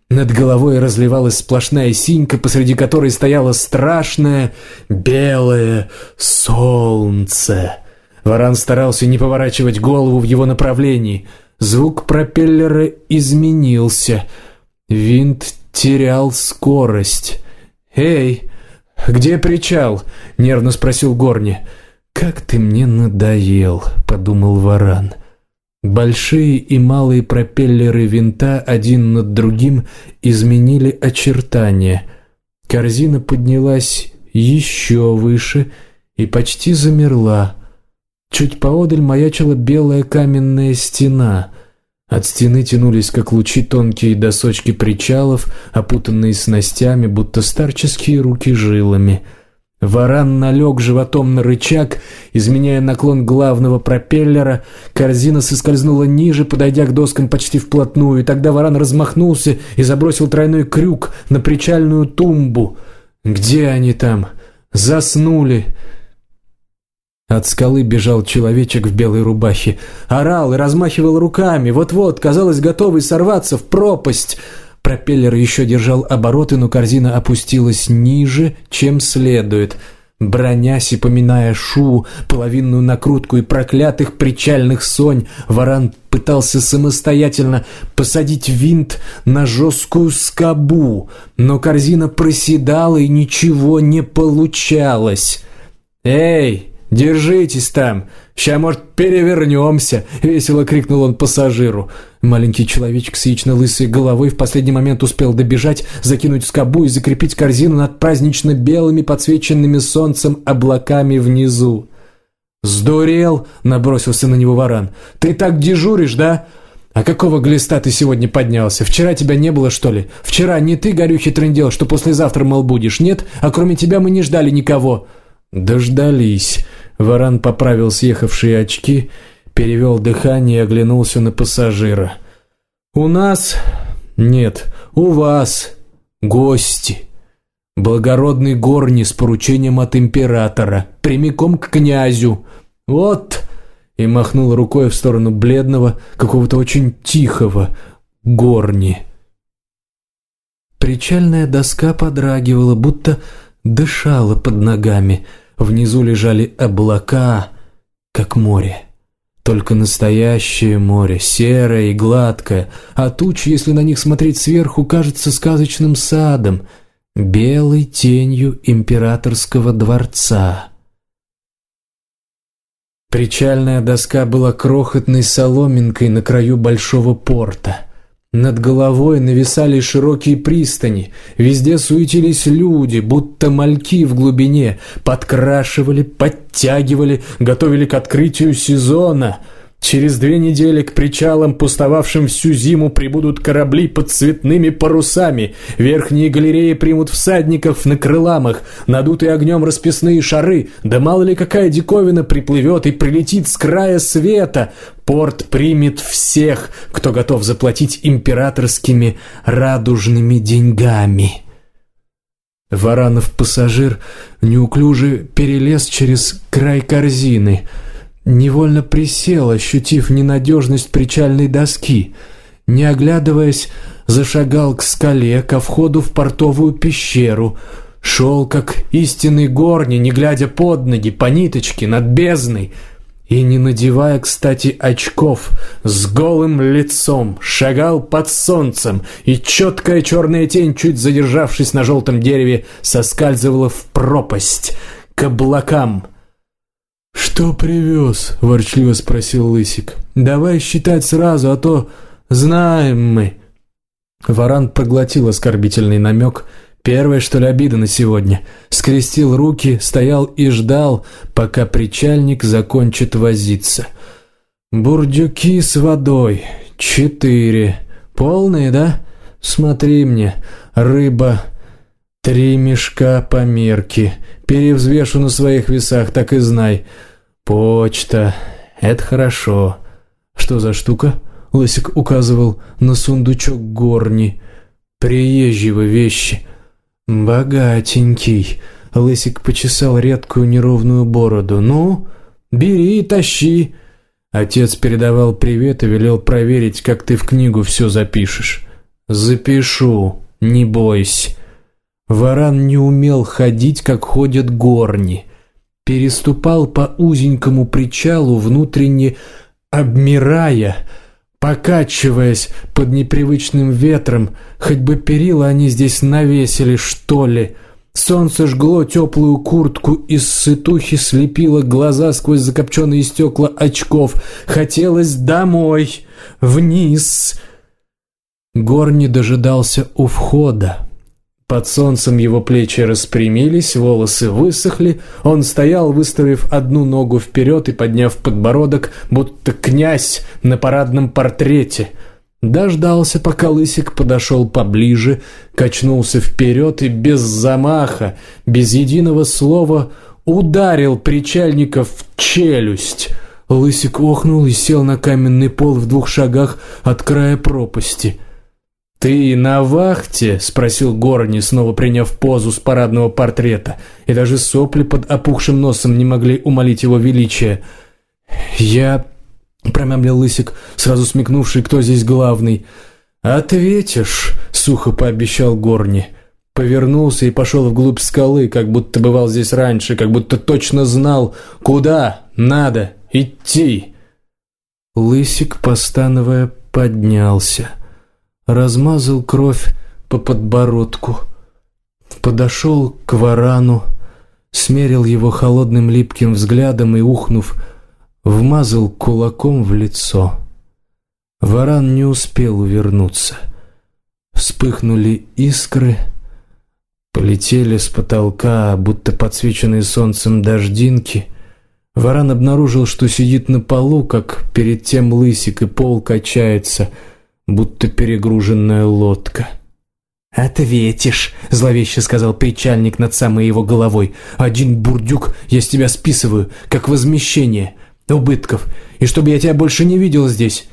Над головой разливалась сплошная синька, посреди которой стояло страшное белое солнце. Варан старался не поворачивать голову в его направлении. Звук пропеллера изменился. Винт терял скорость. «Эй, где причал?» — нервно спросил Горни. «Как ты мне надоел», — подумал Варан. Большие и малые пропеллеры винта один над другим изменили очертания. Корзина поднялась еще выше и почти замерла. Чуть поодаль маячила белая каменная стена. От стены тянулись, как лучи, тонкие досочки причалов, опутанные снастями, будто старческие руки жилами. Варан налег животом на рычаг, изменяя наклон главного пропеллера. Корзина соскользнула ниже, подойдя к доскам почти вплотную, и тогда Варан размахнулся и забросил тройной крюк на причальную тумбу. Где они там? Заснули. От скалы бежал человечек в белой рубахе. Орал и размахивал руками, вот-вот, казалось, готовый сорваться в пропасть. Пропеллер еще держал обороты, но корзина опустилась ниже, чем следует. Бронясь и поминая Шу, половинную накрутку и проклятых причальных сонь, Варан пытался самостоятельно посадить винт на жесткую скобу, но корзина проседала и ничего не получалось. «Эй, держитесь там! Ща, может, перевернемся!» — весело крикнул он пассажиру. Маленький человечек с яично-лысой головой в последний момент успел добежать, закинуть скобу и закрепить корзину над празднично-белыми, подсвеченными солнцем облаками внизу. «Сдурел!» — набросился на него Варан. «Ты так дежуришь, да? А какого глиста ты сегодня поднялся? Вчера тебя не было, что ли? Вчера не ты, горюхи, трындел, что послезавтра, мол, будешь? Нет? А кроме тебя мы не ждали никого». «Дождались». Варан поправил съехавшие очки, перевел дыхание и оглянулся на пассажира. «У нас... Нет, у вас гости. Благородный Горни с поручением от императора, прямиком к князю. Вот!» И махнул рукой в сторону бледного, какого-то очень тихого Горни. Причальная доска подрагивала, будто дышала под ногами. Внизу лежали облака, как море. Только настоящее море, серое и гладкое, а тучи, если на них смотреть сверху, кажутся сказочным садом, белой тенью императорского дворца. Причальная доска была крохотной соломинкой на краю большого порта. Над головой нависали широкие пристани, везде суетились люди, будто мальки в глубине, подкрашивали, подтягивали, готовили к открытию сезона. Через 2 недели к причалам, пустовавшим всю зиму, прибудут корабли под цветными парусами, верхние галереи примут всадников на крыламах, надутые огнем расписные шары, да мало ли какая диковина приплывет и прилетит с края света. Порт примет всех, кто готов заплатить императорскими радужными деньгами. Варанов пассажир неуклюже перелез через край корзины, невольно присел, ощутив ненадежность причальной доски. Не оглядываясь, зашагал к скале, ко входу в портовую пещеру. Шел, как истинный Горни, не глядя под ноги, по ниточке, над бездной. И, не надевая, кстати, очков, с голым лицом, шагал под солнцем, и четкая черная тень, чуть задержавшись на желтом дереве, соскальзывала в пропасть, к облакам. «Что привез?» – ворчливо спросил Лысик. «Давай считать сразу, а то знаем мы». Варан проглотил оскорбительный намек. Первая, что ли, обида на сегодня. Скрестил руки, стоял и ждал, пока причальник закончит возиться. «Бурдюки с водой. 4. Полные, да? Смотри мне. Рыба. 3 мешка по мерке. Перевзвешу на своих весах, так и знай. Почта. Это хорошо. Что за штука?» Лысик указывал на сундучок Горни. «Приезжие вещи». «Богатенький». Лысик почесал редкую неровную бороду. «Ну, бери и тащи». Отец передавал привет и велел проверить, как ты в книгу все запишешь. «Запишу, не бойся». Варан не умел ходить, как ходят горни. Переступал по узенькому причалу, внутренне обмирая, покачиваясь под непривычным ветром. Хоть бы перила они здесь навесили, что ли. Солнце жгло теплую куртку, из сытухи слепило глаза сквозь закопченные стекла очков. Хотелось домой, вниз. Горни дожидался у входа. Под солнцем его плечи распрямились, волосы высохли. Он стоял, выставив одну ногу вперед и подняв подбородок, будто князь на парадном портрете. Дождался, пока Лысик подошел поближе, качнулся вперед и без замаха, без единого слова ударил причальника в челюсть. Лысик охнул и сел на каменный пол в 2 шагах от края пропасти. «Ты на вахте?» — спросил Горни, снова приняв позу с парадного портрета, и даже сопли под опухшим носом не могли умолить его величия. «Я...» — промямлил Лысик, сразу смекнувший, кто здесь главный. «Ответишь», — сухо пообещал Горни. Повернулся и пошел вглубь скалы, как будто бывал здесь раньше, как будто точно знал, куда надо идти. Лысик, постановая, поднялся. Размазал кровь по подбородку, подошел к Варану, смерил его холодным липким взглядом и, ухнув, вмазал кулаком в лицо. Варан не успел увернуться. Вспыхнули искры, полетели с потолка, будто подсвеченные солнцем дождинки. Варан обнаружил, что сидит на полу, как перед тем Лысик, и пол качается, будто перегруженная лодка. «Ответишь», — зловеще сказал причальник над самой его головой. «Один бурдюк я с тебя списываю, как возмещение убытков, и чтобы я тебя больше не видел здесь,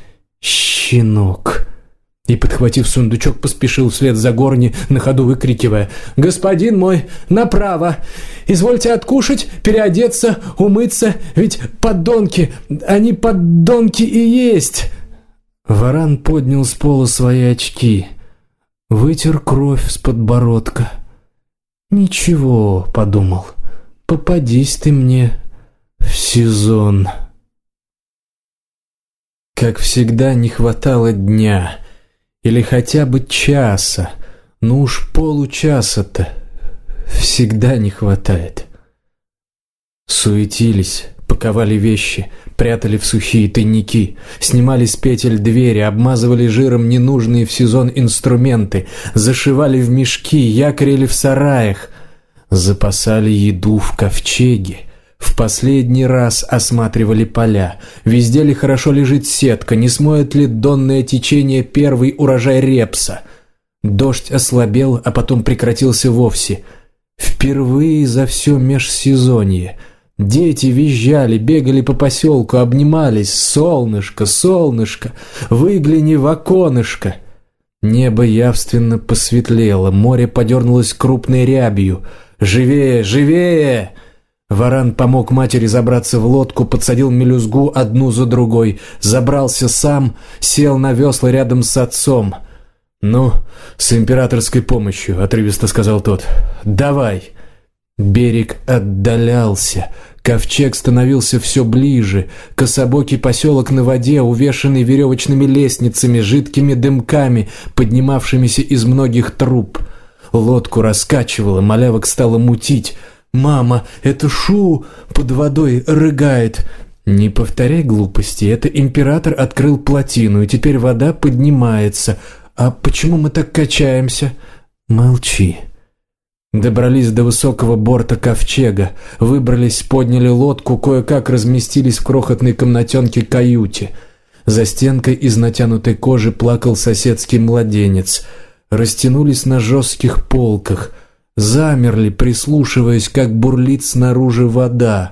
щенок». И, подхватив сундучок, поспешил вслед за Горни, на ходу выкрикивая: «Господин мой, направо! Извольте откушать, переодеться, умыться, ведь подонки, они подонки и есть!» Варан поднял с пола свои очки, вытер кровь с подбородка. «Ничего», — подумал, — «попадись ты мне в сезон». Как всегда, не хватало дня или хотя бы часа, но уж получаса-то всегда не хватает. Суетились, паковали вещи, прятали в сухие тайники, снимали с петель двери, обмазывали жиром ненужные в сезон инструменты, зашивали в мешки, якорили в сараях, запасали еду в ковчеге, в последний раз осматривали поля, везде ли хорошо лежит сетка, не смоет ли донное течение первый урожай репса. Дождь ослабел, а потом прекратился вовсе. Впервые за все межсезонье дети визжали, бегали по поселку, обнимались. «Солнышко, солнышко, выгляни в оконышко!» Небо явственно посветлело, море подернулось крупной рябью. «Живее, живее!» Варан помог матери забраться в лодку, подсадил мелюзгу одну за другой, забрался сам, сел на весла рядом с отцом. «Ну, с императорской помощью», — отрывисто сказал тот. «Давай». Берег отдалялся, ковчег становился все ближе, кособокий поселок на воде, увешанный веревочными лестницами, жидкими дымками, поднимавшимися из многих труб. Лодку раскачивало, малявок стало мутить. «Мама, это Шу под водой рыгает». «Не повторяй глупости, это император открыл плотину, и теперь вода поднимается. А почему мы так качаемся?» «Молчи». Добрались до высокого борта ковчега, выбрались, подняли лодку, кое-как разместились в крохотной комнатенке-каюте. За стенкой из натянутой кожи плакал соседский младенец. Растянулись на жестких полках, замерли, прислушиваясь, как бурлит снаружи вода.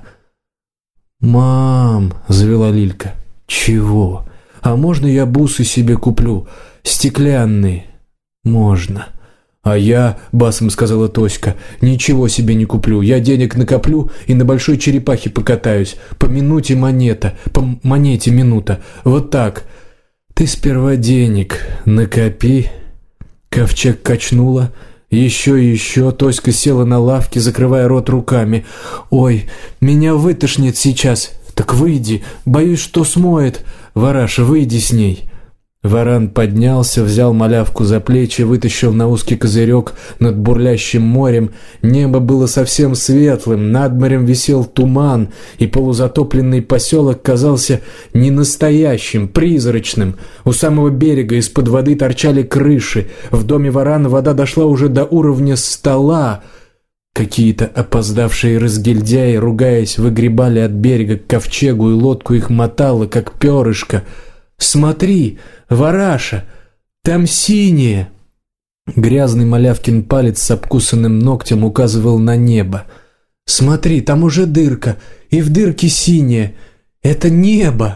«Мам», — завела Лилька. «Чего? А можно я бусы себе куплю? Стеклянные?» «Можно». «А я», — басом сказала Тоська, — «ничего себе не куплю. Я денег накоплю и на большой черепахе покатаюсь. По минуте монета, по монете минута. Вот так. Ты сперва денег накопи, Ковчег качнуло. Еще и еще. Тоська села на лавке, закрывая рот руками. «Ой, меня вытошнит сейчас. Так выйди. Боюсь, что смоет. Вараша, выйди с ней». Варан поднялся, взял малявку за плечи, вытащил на узкий козырек над бурлящим морем. Небо было совсем светлым, над морем висел туман, и полузатопленный поселок казался ненастоящим, призрачным. У самого берега из-под воды торчали крыши. В доме Варана вода дошла уже до уровня стола. Какие-то опоздавшие разгильдяи, ругаясь, выгребали от берега к ковчегу, и лодку их мотало, как перышко. «Смотри, Вараша, там синее!» Грязный малявкин палец с обкусанным ногтем указывал на небо. «Смотри, там уже дырка, и в дырке синее. Это небо!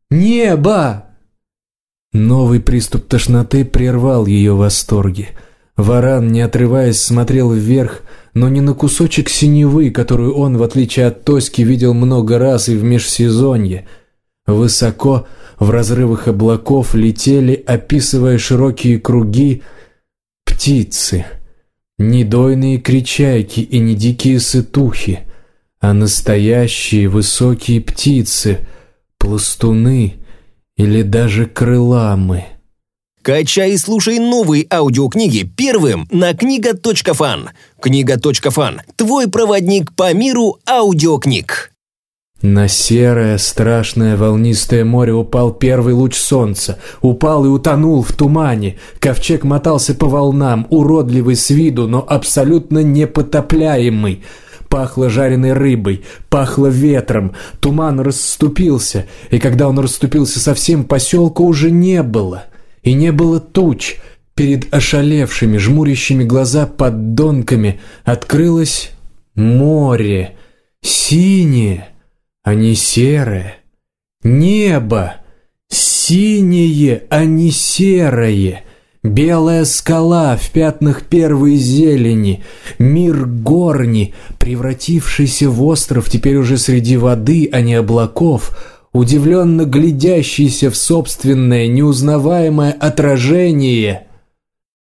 Небо!» Новый приступ тошноты прервал ее восторги. Варан, не отрываясь, смотрел вверх, но не на кусочек синевы, которую он, в отличие от Тоськи, видел много раз и в межсезонье. Высоко, в разрывах облаков, летели, описывая широкие круги, птицы. Не дойные кричайки и не дикие сытухи, а настоящие высокие птицы, пластуны или даже крыламы. Качай и слушай новые аудиокниги первым на книга.фан. Книга.фан – твой проводник по миру аудиокниг. На серое, страшное, волнистое море упал первый луч солнца. Упал и утонул в тумане. Ковчег мотался по волнам, уродливый с виду, но абсолютно непотопляемый. Пахло жареной рыбой, пахло ветром. Туман расступился, и когда он расступился совсем, поселка уже не было. И не было туч. Перед ошалевшими, жмурящими глаза поддонками открылось море. Синее, а не серое. Небо синее, а не серое. Белая скала в пятнах первой зелени. Мир горни, превратившийся в остров теперь уже среди воды, а не облаков, удивленно глядящийся в собственное неузнаваемое отражение.